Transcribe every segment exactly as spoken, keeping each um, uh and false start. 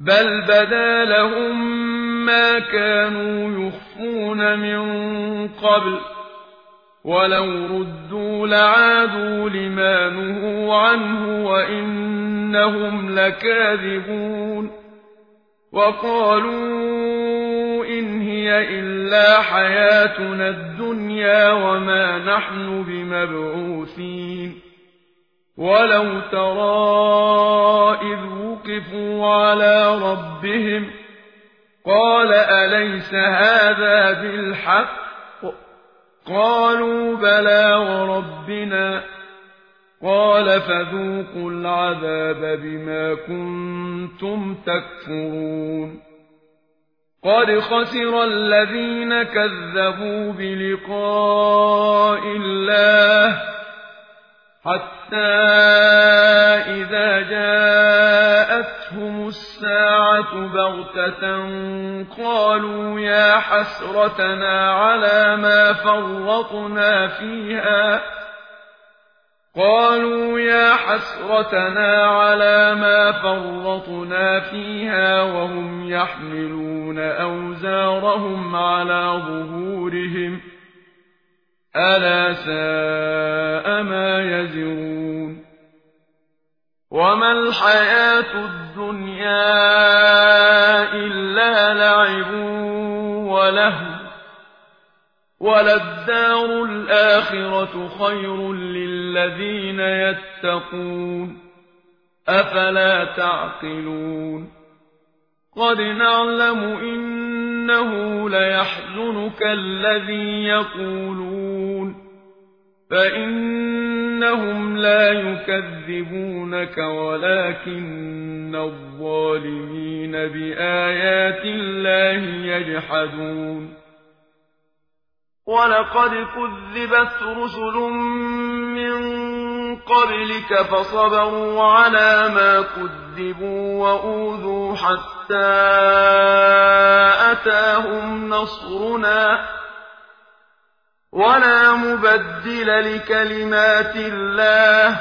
بل بدا لهم ما كانوا يخفون من قبل ولو ردوا لعادوا لما نهوا عنه وإنهم لكاذبون وقالوا إن هي إلا حياتنا الدنيا وما نحن بمبعوثين ولو ترى إذ وقفوا على ربهم قال أليس هذا بالحق قالوا بلى وربنا قال فذوقوا العذاب بما كنتم تكفرون قد خسر الذين كذبوا بلقاء الله حتى إذا جاءتهم الساعة بغتة قالوا يا حسرتنا على ما فرطنا فيها قالوا يا حسرتنا على ما فرطنا فيها وهم يحملون أوزارهم على ظهورهم ألا ساء ما يزرون وما الحياة الدنيا إلا لعب ولهو وللدار الآخرة خير للذين يتقون أفلا تعقلون قد نعلم إنه ليحزنك الذي يقولون فإنهم لا يكذبونك ولكن الظالمين بآيات الله يجحدون ولقد كذبت رسل من قبلك فصبروا على ما كذبوا وأوذوا حتى أتاهم نصرنا ولا مبدل لكلمات الله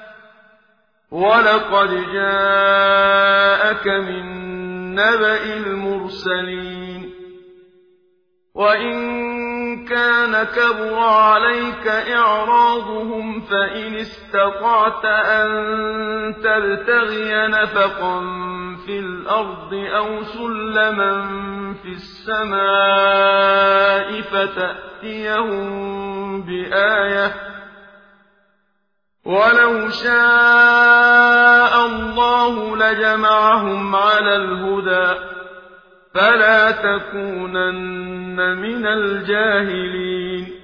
ولقد جاءك من نبأ المرسلين وإن كان كبر عليك إعراضهم فإن استطعت أن تبتغي نفقا في الأرض أو سلما في السماء فتأتيهم بآية ولو شاء الله لجمعهم على الهدى فلا تكونن من الجاهلين